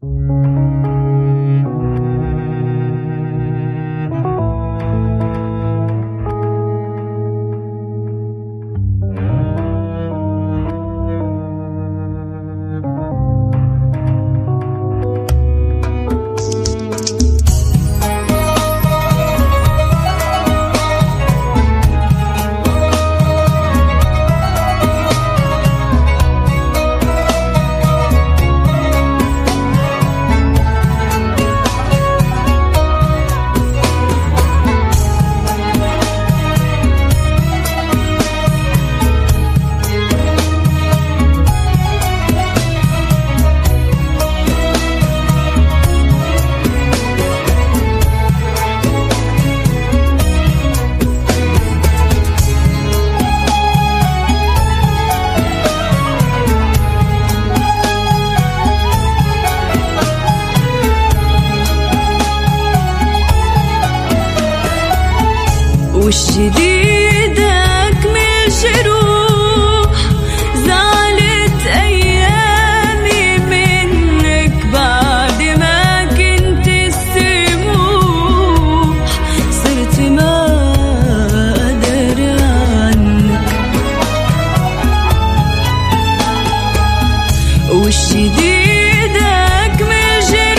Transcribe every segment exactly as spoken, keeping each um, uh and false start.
والشديد أكمل جروح زعلت أيامي منك بعد ما كنت السموح صرت ما أقدر عنك. والشديد أكمل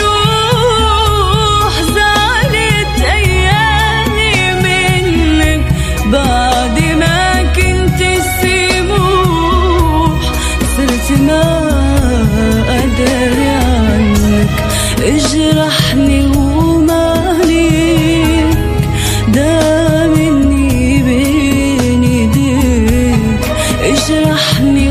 جروح زعلت أيامي منك بعد ما كنت السموح صرت ما أقدر عنك. اجرحني وماليك دا مني بين ايديك. اجرحني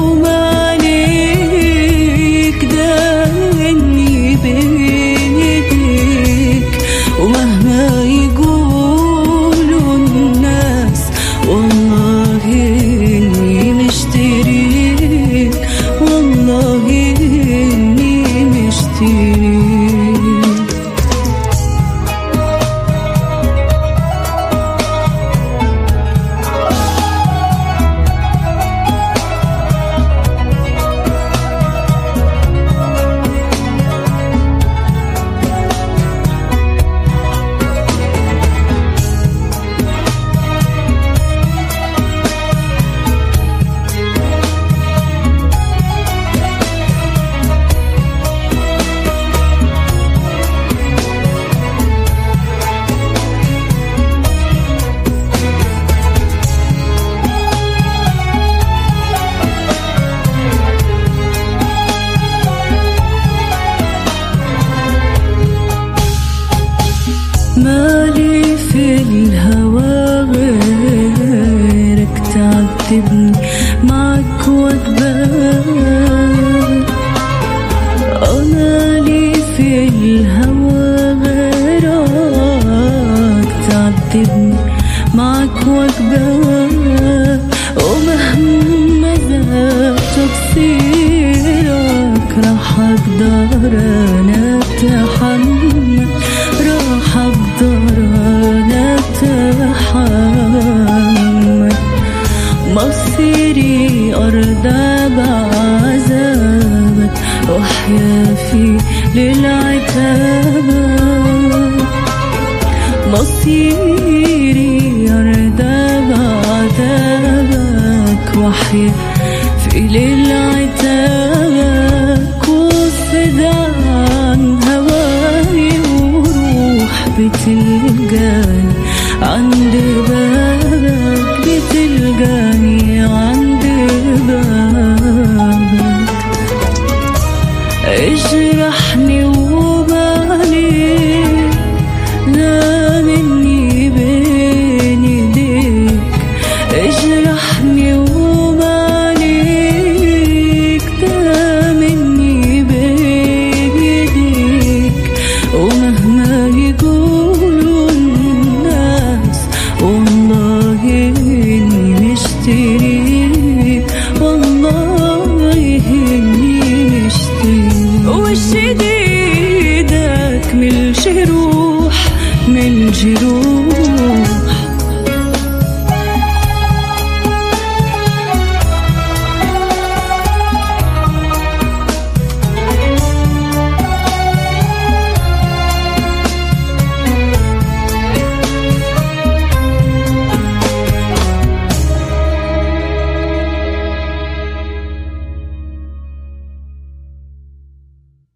وماليك دا مني بين ايديك. ومهما يقولوا الناس والله إني مشتريك، والله إني مشتريك. مالي في الهوى غيرك تعذبني معك وأكبر. أنا لي في الهوى غيرك تعذبني معك وأكبر. ومهما زاد تقصيرك راح أقدر أنا أتحمل، راح أقدر أنا أتحمل. مصيري أرضى بعذابك وأحيا في للعتابك. مصيري أرضى بعذابك وأحيا في للعتابك. وصد عن هواي وروح بتلقاني عند بابك، بتلقاني عند بابك. اجرحني وماليك لا مني بين ايديك. اجرحني وماليك لا مني بين ايديك. ومهما يقولوا الناس والله إني مشتريك، والله إني مشتريك. والشديد أكمل جروح من جروح